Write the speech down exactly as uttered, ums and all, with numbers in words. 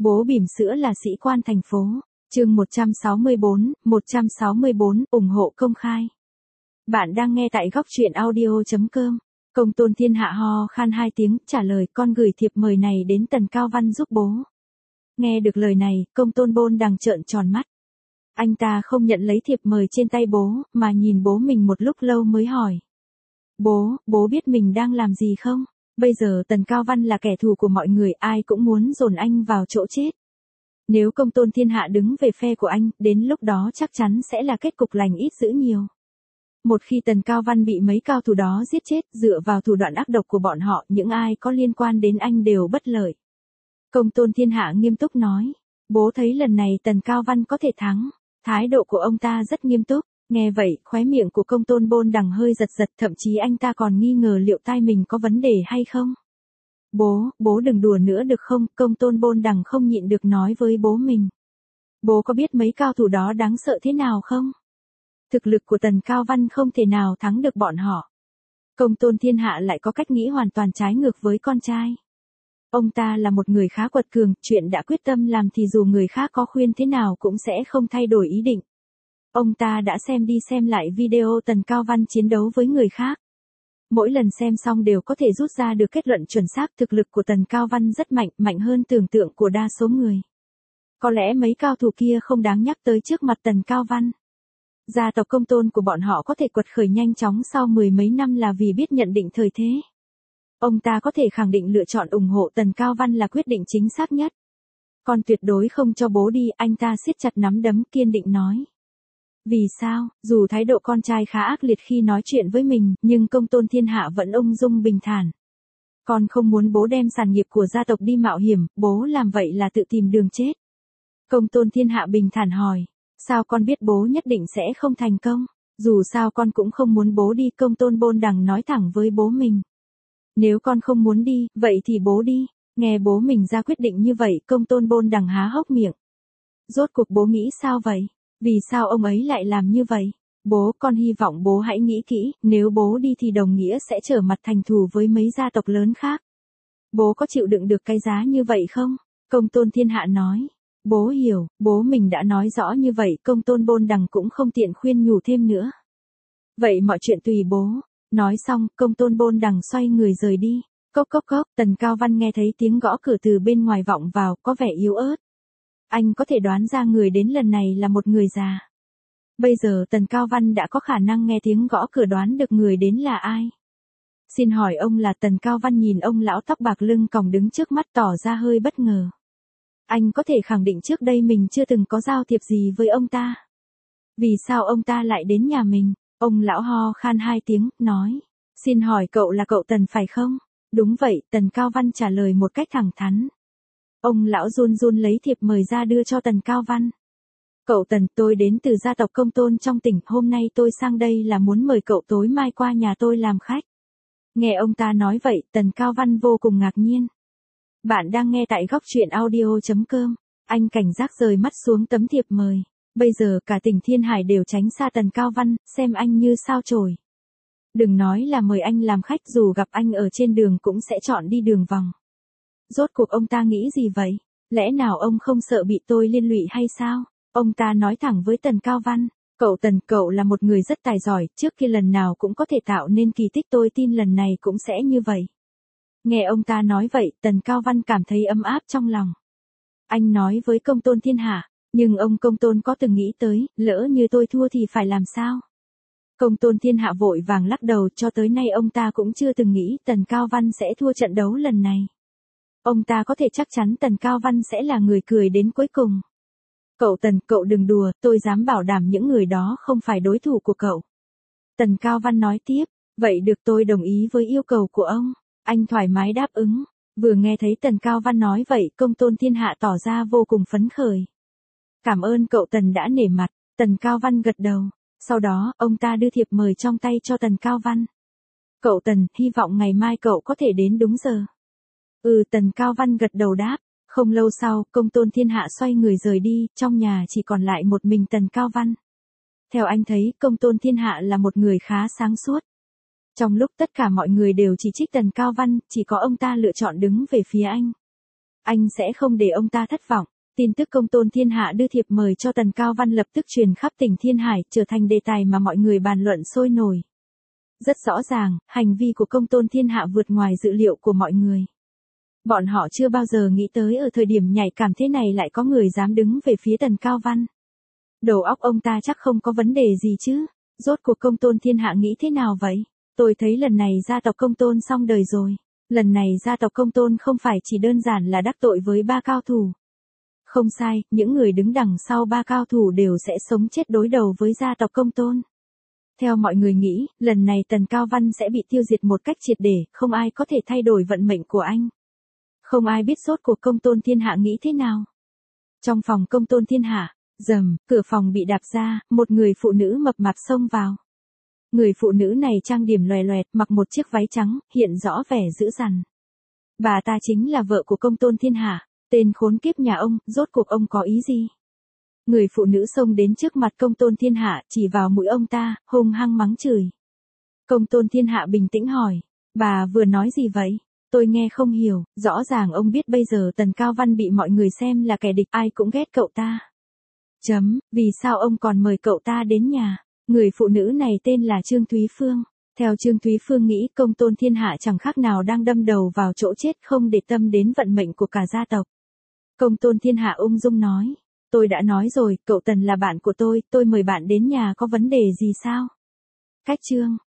Bố bỉm sữa là sĩ quan thành phố. Chương một trăm sáu mươi bốn, một trăm sáu mươi bốn, ủng hộ công khai. Bạn đang nghe tại góc truyện audio chấm com. Công Tôn Thiên Hạ ho khan hai tiếng, trả lời con gửi thiệp mời này đến Tần Cao Văn giúp bố. Nghe được lời này, Công Tôn Bôn đằng trợn tròn mắt. Anh ta không nhận lấy thiệp mời trên tay bố, mà nhìn bố mình một lúc lâu mới hỏi. Bố, bố biết mình đang làm gì không? Bây giờ Tần Cao Văn là kẻ thù của mọi người, ai cũng muốn dồn anh vào chỗ chết. Nếu Công Tôn Thiên Hạ đứng về phe của anh, đến lúc đó chắc chắn sẽ là kết cục lành ít dữ nhiều. Một khi Tần Cao Văn bị mấy cao thủ đó giết chết, dựa vào thủ đoạn ác độc của bọn họ, những ai có liên quan đến anh đều bất lợi. Công Tôn Thiên Hạ nghiêm túc nói. Bố thấy lần này Tần Cao Văn có thể thắng. Thái độ của ông ta rất nghiêm túc. Nghe vậy, khóe miệng của Công Tôn Bôn đằng hơi giật giật, thậm chí anh ta còn nghi ngờ liệu tai mình có vấn đề hay không. Bố, bố đừng đùa nữa được không? Công Tôn Bôn đằng không nhịn được nói với bố mình. Bố có biết mấy cao thủ đó đáng sợ thế nào không? Thực lực của Tần Cao Văn không thể nào thắng được bọn họ. Công Tôn Thiên Hạ lại có cách nghĩ hoàn toàn trái ngược với con trai. Ông ta là một người khá quật cường, chuyện đã quyết tâm làm thì dù người khác có khuyên thế nào cũng sẽ không thay đổi ý định. Ông ta đã xem đi xem lại video Tần Cao Văn chiến đấu với người khác. Mỗi lần xem xong đều có thể rút ra được kết luận chuẩn xác, thực lực của Tần Cao Văn rất mạnh, mạnh hơn tưởng tượng của đa số người. Có lẽ mấy cao thủ kia không đáng nhắc tới trước mặt Tần Cao Văn. Gia tộc Công Tôn của bọn họ có thể quật khởi nhanh chóng sau mười mấy năm là vì biết nhận định thời thế. Ông ta có thể khẳng định lựa chọn ủng hộ Tần Cao Văn là quyết định chính xác nhất. Con tuyệt đối không cho bố đi, anh ta siết chặt nắm đấm kiên định nói. Vì sao, dù thái độ con trai khá ác liệt khi nói chuyện với mình, nhưng Công Tôn Thiên Hạ vẫn ung dung bình thản. Con không muốn bố đem sản nghiệp của gia tộc đi mạo hiểm, bố làm vậy là tự tìm đường chết. Công Tôn Thiên Hạ bình thản hỏi, sao con biết bố nhất định sẽ không thành công? Dù sao con cũng không muốn bố đi, Công Tôn Bôn đằng nói thẳng với bố mình. Nếu con không muốn đi, vậy thì bố đi. Nghe bố mình ra quyết định như vậy, Công Tôn Bôn đằng há hốc miệng. Rốt cuộc bố nghĩ sao vậy? Vì sao ông ấy lại làm như vậy? Bố, con hy vọng bố hãy nghĩ kỹ, nếu bố đi thì đồng nghĩa sẽ trở mặt thành thù với mấy gia tộc lớn khác. Bố có chịu đựng được cái giá như vậy không? Công Tôn Thiên Hạ nói. Bố hiểu, bố mình đã nói rõ như vậy, Công Tôn Bôn đằng cũng không tiện khuyên nhủ thêm nữa. Vậy mọi chuyện tùy bố. Nói xong, Công Tôn Bôn đằng xoay người rời đi. Cốc cốc cốc, Tần Cao Văn nghe thấy tiếng gõ cửa từ bên ngoài vọng vào, có vẻ yếu ớt. Anh có thể đoán ra người đến lần này là một người già. Bây giờ Tần Cao Văn đã có khả năng nghe tiếng gõ cửa đoán được người đến là ai. Xin hỏi ông là Tần Cao Văn nhìn ông lão tóc bạc lưng còng đứng trước mắt tỏ ra hơi bất ngờ. Anh có thể khẳng định trước đây mình chưa từng có giao thiệp gì với ông ta. Vì sao ông ta lại đến nhà mình? Ông lão ho khan hai tiếng, nói. Xin hỏi cậu là cậu Tần phải không? Đúng vậy, Tần Cao Văn trả lời một cách thẳng thắn. Ông lão run run lấy thiệp mời ra đưa cho Tần Cao Văn. Cậu Tần, tôi đến từ gia tộc Công Tôn trong tỉnh, hôm nay tôi sang đây là muốn mời cậu tối mai qua nhà tôi làm khách. Nghe ông ta nói vậy, Tần Cao Văn vô cùng ngạc nhiên. Bạn đang nghe tại góc truyện audio chấm com. Anh cảnh giác rời mắt xuống tấm thiệp mời. Bây giờ cả tỉnh Thiên Hải đều tránh xa Tần Cao Văn, xem anh như sao chổi. Đừng nói là mời anh làm khách, dù gặp anh ở trên đường cũng sẽ chọn đi đường vòng. Rốt cuộc ông ta nghĩ gì vậy? Lẽ nào ông không sợ bị tôi liên lụy hay sao? Ông ta nói thẳng với Tần Cao Văn. Cậu Tần, cậu là một người rất tài giỏi, trước kia lần nào cũng có thể tạo nên kỳ tích, tôi tin lần này cũng sẽ như vậy. Nghe ông ta nói vậy, Tần Cao Văn cảm thấy ấm áp trong lòng. Anh nói với Công Tôn Thiên Hạ, nhưng ông Công Tôn có từng nghĩ tới, lỡ như tôi thua thì phải làm sao? Công Tôn Thiên Hạ vội vàng lắc đầu, cho tới nay ông ta cũng chưa từng nghĩ Tần Cao Văn sẽ thua trận đấu lần này. Ông ta có thể chắc chắn Tần Cao Văn sẽ là người cười đến cuối cùng. Cậu Tần, cậu đừng đùa, tôi dám bảo đảm những người đó không phải đối thủ của cậu. Tần Cao Văn nói tiếp, vậy được, tôi đồng ý với yêu cầu của ông. Anh thoải mái đáp ứng. Vừa nghe thấy Tần Cao Văn nói vậy, Công Tôn Thiên Hạ tỏ ra vô cùng phấn khởi. Cảm ơn cậu Tần đã nể mặt. Tần Cao Văn gật đầu. Sau đó, ông ta đưa thiệp mời trong tay cho Tần Cao Văn. Cậu Tần, hy vọng ngày mai cậu có thể đến đúng giờ. Ừ, Tần Cao Văn gật đầu đáp. Không lâu sau, Công Tôn Thiên Hạ xoay người rời đi, trong nhà chỉ còn lại một mình Tần Cao Văn. Theo anh thấy, Công Tôn Thiên Hạ là một người khá sáng suốt. Trong lúc tất cả mọi người đều chỉ trích Tần Cao Văn, chỉ có ông ta lựa chọn đứng về phía anh. anh sẽ không để ông ta thất vọng. Tin tức Công tôn Thiên Hạ đưa thiệp mời cho Tần Cao Văn lập tức truyền khắp tỉnh Thiên Hải, trở thành đề tài mà mọi người bàn luận sôi nổi. Rất rõ ràng, hành vi của Công tôn Thiên Hạ vượt ngoài dự liệu của mọi người. Bọn họ chưa bao giờ nghĩ tới ở thời điểm nhạy cảm thế này lại có người dám đứng về phía Tần Cao Văn. Đầu óc ông ta chắc không có vấn đề gì chứ. Rốt cuộc Công tôn Thiên Hạ nghĩ thế nào vậy? Tôi thấy lần này gia tộc Công tôn xong đời rồi. Lần này gia tộc Công tôn không phải chỉ đơn giản là đắc tội với ba cao thủ. Không sai, những người đứng đằng sau ba cao thủ đều sẽ sống chết đối đầu với gia tộc Công tôn. Theo mọi người nghĩ, lần này Tần Cao Văn sẽ bị tiêu diệt một cách triệt để, không ai có thể thay đổi vận mệnh của anh. Không ai biết rốt cuộc Công tôn Thiên Hạ nghĩ thế nào. Trong phòng Công tôn Thiên Hạ, rầm, cửa phòng bị đạp ra, một người phụ nữ mập mạp xông vào. Người phụ nữ này trang điểm loè loẹt, mặc một chiếc váy trắng, hiện rõ vẻ dữ dằn. Bà ta chính là vợ của Công tôn Thiên Hạ, tên khốn kiếp nhà ông, rốt cuộc ông có ý gì? Người phụ nữ xông đến trước mặt Công tôn Thiên Hạ, chỉ vào mũi ông ta, hung hăng mắng chửi. Công tôn Thiên Hạ bình tĩnh hỏi, bà vừa nói gì vậy? Tôi nghe không hiểu, rõ ràng ông biết bây giờ Tần Cao Văn bị mọi người xem là kẻ địch, ai cũng ghét cậu ta. Chấm, vì sao ông còn mời cậu ta đến nhà? Người phụ nữ này tên là Trương Thúy Phương. Theo Trương Thúy Phương nghĩ Công tôn Thiên Hạ chẳng khác nào đang đâm đầu vào chỗ chết, không để tâm đến vận mệnh của cả gia tộc. Công tôn Thiên Hạ ung dung nói, tôi đã nói rồi, cậu Tần là bạn của tôi, tôi mời bạn đến nhà có vấn đề gì sao? Cách Trương